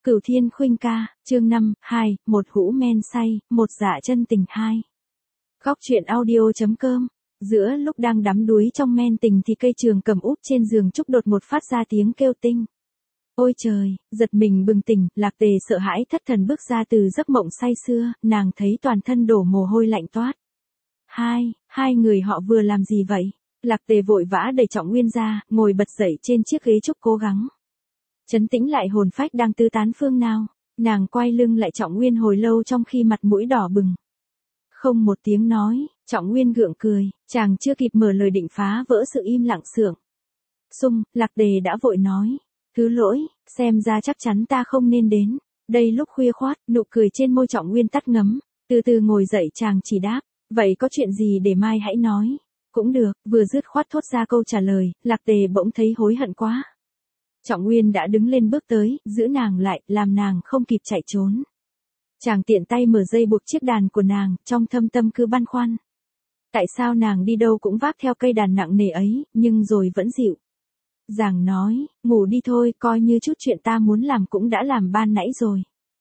Cửu Thiên Khuynh ca, chương 5, 2, một hũ men say, một dạ chân tình 2. Góc truyện audio.com. Giữa lúc đang đắm đuối trong men tình thì cây trường cầm út trên giường Trúc đột một phát ra tiếng kêu tinh. Ôi trời, giật mình bừng tỉnh, Lạc Tề sợ hãi thất thần bước ra từ giấc mộng say sưa, nàng thấy toàn thân đổ mồ hôi lạnh toát. Hai người họ vừa làm gì vậy? Lạc Tề vội vã đẩy Trọng Nguyên ra, ngồi bật dậy trên chiếc ghế Trúc cố gắng trấn tĩnh lại hồn phách đang tứ tán phương nào. Nàng quay lưng lại Trọng Nguyên hồi lâu trong khi mặt mũi đỏ bừng. Không một tiếng nói, Trọng Nguyên gượng cười, chàng chưa kịp mở lời định phá vỡ sự im lặng sượng. Lạc Tề đã vội nói. Thứ lỗi, xem ra chắc chắn ta không nên đến. Đây lúc khuya khoát, nụ cười trên môi Trọng Nguyên tắt ngấm. Từ từ ngồi dậy chàng chỉ đáp. Vậy có chuyện gì để mai hãy nói. Cũng được, vừa dứt khoát thốt ra câu trả lời, Lạc Tề bỗng thấy hối hận quá. Trọng Nguyên đã đứng lên bước tới, giữ nàng lại, làm nàng không kịp chạy trốn. Chàng tiện tay mở dây buộc chiếc đàn của nàng, trong thâm tâm cứ băn khoăn. Tại sao nàng đi đâu cũng vác theo cây đàn nặng nề ấy, nhưng rồi vẫn dịu dàng nói, ngủ đi thôi, coi như chút chuyện ta muốn làm cũng đã làm ban nãy rồi.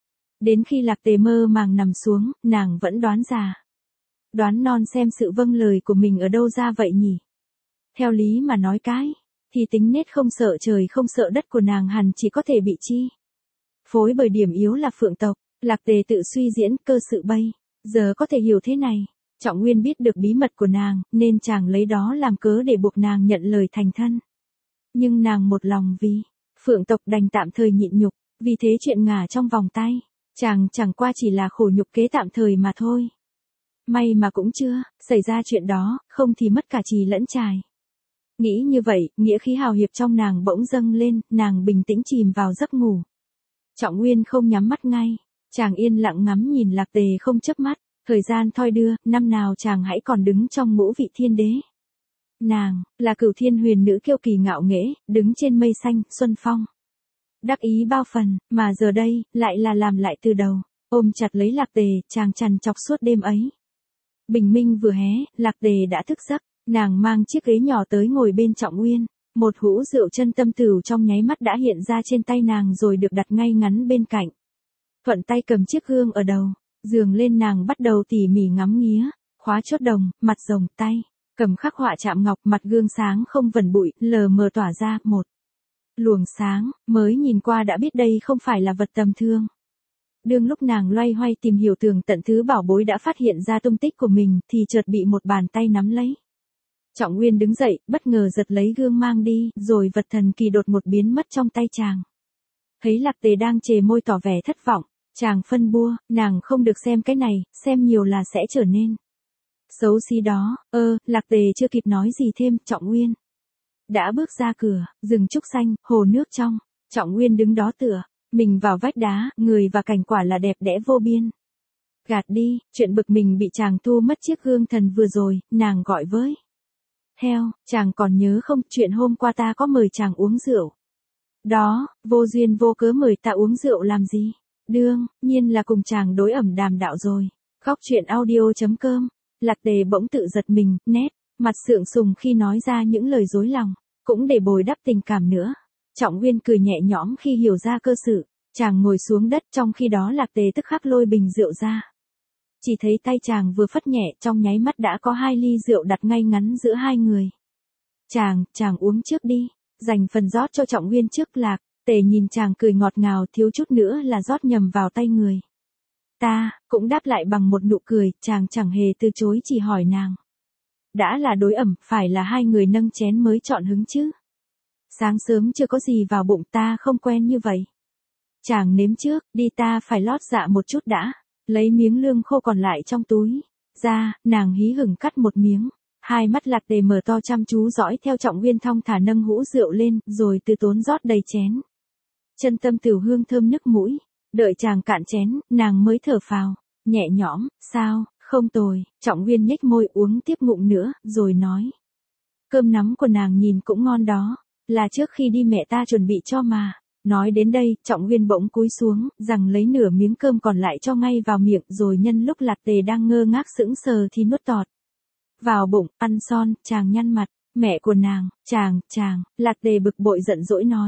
Đến khi Lạc Tề mơ màng nằm xuống, nàng vẫn đoán già. Đoán non xem sự vâng lời của mình ở đâu ra vậy nhỉ? Theo lý mà nói thì tính nết không sợ trời không sợ đất của nàng hẳn chỉ có thể bị chi phối bởi điểm yếu là phượng tộc. Lạc Tề tự suy diễn cơ sự bây giờ có thể hiểu thế này. Trọng Nguyên biết được bí mật của nàng, nên chàng lấy đó làm cớ để buộc nàng nhận lời thành thân. Nhưng nàng một lòng vì phượng tộc đành tạm thời nhịn nhục, vì thế chuyện ngả trong vòng tay, chàng chẳng qua chỉ là khổ nhục kế tạm thời mà thôi. May mà cũng chưa xảy ra chuyện đó, không thì mất cả trì lẫn trài. Nghĩ như vậy, nghĩa khí hào hiệp trong nàng bỗng dâng lên, nàng bình tĩnh chìm vào giấc ngủ. Trọng Nguyên không nhắm mắt ngay, chàng yên lặng ngắm nhìn Lạc Tề không chớp mắt. Thời gian thoi đưa, năm nào chàng hãy còn đứng trong ngũ vị thiên đế. Nàng là Cửu Thiên huyền nữ kiêu kỳ ngạo nghễ, đứng trên mây xanh, xuân phong. Đắc ý bao phần, mà giờ đây, lại là làm lại từ đầu. Ôm chặt lấy Lạc Tề, chàng trằn trọc suốt đêm ấy. Bình minh vừa hé, Lạc Tề đã thức giấc. Nàng mang chiếc ghế nhỏ tới ngồi bên Trọng Nguyên. Một hũ rượu chân tâm tửu trong nháy mắt đã hiện ra trên tay nàng rồi được đặt ngay ngắn bên cạnh. Thuận tay cầm chiếc gương ở đầu giường lên, nàng bắt đầu tỉ mỉ ngắm nghía, khóa chốt đồng, mặt rồng, tay cầm khắc họa chạm ngọc, mặt gương sáng không vẩn bụi, lờ mờ tỏa ra một luồng sáng, mới nhìn qua đã biết đây không phải là vật tầm thường. Đương lúc nàng loay hoay tìm hiểu tường tận thứ bảo bối đã phát hiện ra tung tích của mình thì chợt bị một bàn tay nắm lấy. Trọng Nguyên đứng dậy, bất ngờ giật lấy gương mang đi, rồi vật thần kỳ đột một biến mất trong tay chàng. Thấy Lạc Tề đang chề môi tỏ vẻ thất vọng, chàng phân bua, nàng không được xem cái này, xem nhiều là sẽ trở nên xấu xí đó. Lạc Tề chưa kịp nói gì thêm, Trọng Nguyên đã bước ra cửa, rừng trúc xanh, hồ nước trong. Trọng Nguyên đứng đó tựa mình vào vách đá, người và cảnh quả là đẹp đẽ vô biên. Gạt đi, chuyện bực mình bị chàng thu mất chiếc gương thần vừa rồi, nàng gọi với theo, chàng còn nhớ không, chuyện hôm qua ta có mời chàng uống rượu. Đó, vô duyên vô cớ mời ta uống rượu làm gì? Đương nhiên là cùng chàng đối ẩm đàm đạo rồi. Góc truyện audio.com. Lạc Tề bỗng tự giật mình, nét mặt sượng sùng khi nói ra những lời dối lòng, cũng để bồi đắp tình cảm nữa. Trọng Nguyên cười nhẹ nhõm khi hiểu ra cơ sự. Chàng ngồi xuống đất, trong khi đó Lạc Tề tức khắc lôi bình rượu ra. Chỉ thấy tay chàng vừa phất nhẹ, trong nháy mắt đã có 2 ly rượu đặt ngay ngắn giữa hai người. Chàng uống trước đi, dành phần rót cho Trọng Nguyên trước. Lạc Tề nhìn chàng cười ngọt ngào, thiếu chút nữa là rót nhầm vào tay người. Ta cũng đáp lại bằng một nụ cười, chàng chẳng hề từ chối, chỉ hỏi nàng. Đã là đối ẩm, phải là hai người nâng chén mới chọn hứng chứ? Sáng sớm chưa có gì vào bụng, ta không quen như vậy. Chàng nếm trước, đi, ta phải lót dạ một chút đã. Lấy miếng lương khô còn lại trong túi ra, nàng hí hửng cắt một miếng. Hai mắt Lạc Tề mở to chăm chú dõi theo Trọng Nguyên thong thả nâng hũ rượu lên, rồi từ tốn rót đầy chén. Chân tâm tửu hương thơm nức mũi. Đợi chàng cạn chén, nàng mới thở phào nhẹ nhõm. Sao, không tồi. Trọng Nguyên nhếch môi uống tiếp ngụm nữa, rồi nói. Cơm nắm của nàng nhìn cũng ngon đó. Là trước khi đi mẹ ta chuẩn bị cho mà. Nói đến đây, Trọng Nguyên bỗng cúi xuống, rằng lấy nửa miếng cơm còn lại cho ngay vào miệng, rồi nhân lúc Lạc Tề đang ngơ ngác sững sờ thì nuốt tọt vào bụng, ăn son. Chàng nhăn mặt. Mẹ của nàng, chàng, Lạc Tề bực bội giận dỗi nói.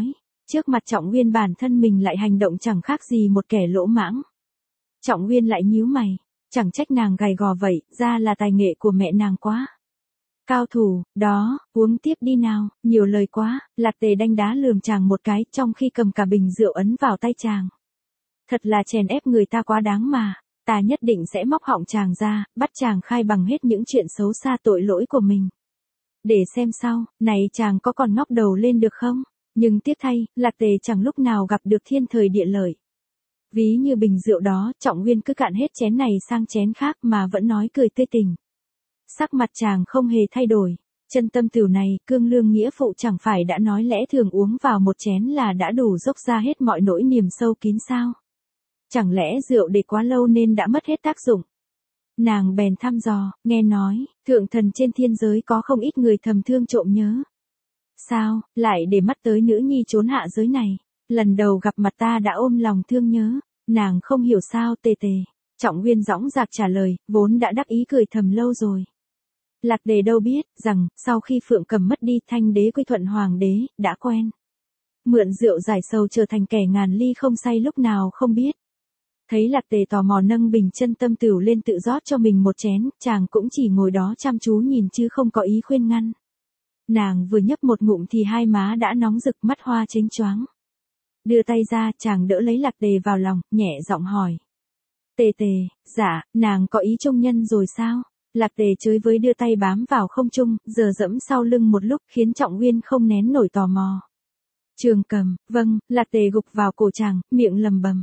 Trước mặt Trọng Nguyên bản thân mình lại hành động chẳng khác gì một kẻ lỗ mãng. Trọng Nguyên lại nhíu mày, chẳng trách nàng gầy gò vậy, ra là tài nghệ của mẹ nàng quá. Cao thủ, đó, uống tiếp đi nào, nhiều lời quá, Lạc Tề đanh đá lườm chàng một cái trong khi cầm cả bình rượu ấn vào tay chàng. Thật là chèn ép người ta quá đáng mà, ta nhất định sẽ móc họng chàng ra, bắt chàng khai bằng hết những chuyện xấu xa tội lỗi của mình. Để xem sau, này chàng có còn ngóc đầu lên được không? Nhưng tiếc thay, Lạc Tề chẳng lúc nào gặp được thiên thời địa lợi. Ví như bình rượu đó, Trọng Nguyên cứ cạn hết chén này sang chén khác mà vẫn nói cười tươi tình. Sắc mặt chàng không hề thay đổi, chân tâm tửu này, cương lương nghĩa phụ chẳng phải đã nói lẽ thường uống vào một chén là đã đủ dốc ra hết mọi nỗi niềm sâu kín sao? Chẳng lẽ rượu để quá lâu nên đã mất hết tác dụng? Nàng bèn thăm dò, nghe nói, thượng thần trên thiên giới có không ít người thầm thương trộm nhớ. Sao, lại để mắt tới nữ nhi trốn hạ giới này? Lần đầu gặp mặt ta đã ôm lòng thương nhớ, nàng không hiểu sao tề tề. Trọng Nguyên dõng dạc trả lời, vốn đã đắc ý cười thầm lâu rồi. Lạc Tề đâu biết, rằng, sau khi Phượng Cầm mất đi Thanh đế quy thuận hoàng đế, đã quen. Mượn rượu giải sầu trở thành kẻ ngàn ly không say lúc nào không biết. Thấy Lạc Tề tò mò nâng bình chân tâm tửu lên tự rót cho mình một chén, chàng cũng chỉ ngồi đó chăm chú nhìn chứ không có ý khuyên ngăn. Nàng vừa nhấp một ngụm thì hai má đã nóng rực mắt hoa chênh choáng. Đưa tay ra, chàng đỡ lấy Lạc Tề vào lòng, nhẹ giọng hỏi. Tề tề, dạ, nàng có ý trung nhân rồi sao? Lạc Tề chới với đưa tay bám vào không trung, giờ dẫm sau lưng một lúc khiến Trọng Nguyên không nén nổi tò mò. Trường Cầm, vâng, Lạc Tề gục vào cổ chàng, miệng lầm bầm.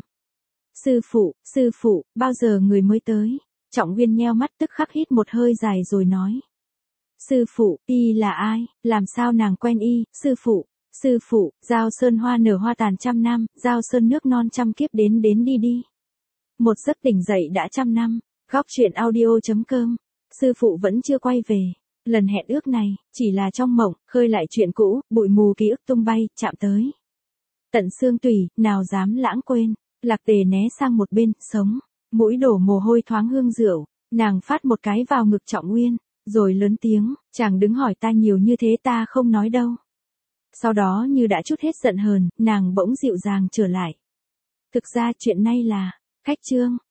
Sư phụ, bao giờ người mới tới? Trọng Nguyên nheo mắt tức khắc hít một hơi dài rồi nói. Sư phụ, y là ai, làm sao nàng quen y, sư phụ, Giao Sơn hoa nở hoa tàn trăm năm, Giao Sơn nước non trăm kiếp đến đi đi. Một giấc tỉnh dậy đã trăm năm, góc truyện audio.com, sư phụ vẫn chưa quay về. Lần hẹn ước này, chỉ là trong mộng, khơi lại chuyện cũ, bụi mù ký ức tung bay, chạm tới. Tận xương tủy, nào dám lãng quên. Lạc Tề né sang một bên, sống, mũi đổ mồ hôi thoáng hương rượu, nàng phát một cái vào ngực Trọng Nguyên, rồi lớn tiếng, chàng đứng hỏi ta nhiều như thế ta không nói đâu. Sau đó như đã trút hết giận hờn, nàng bỗng dịu dàng trở lại. Thực ra chuyện này là, khách trương,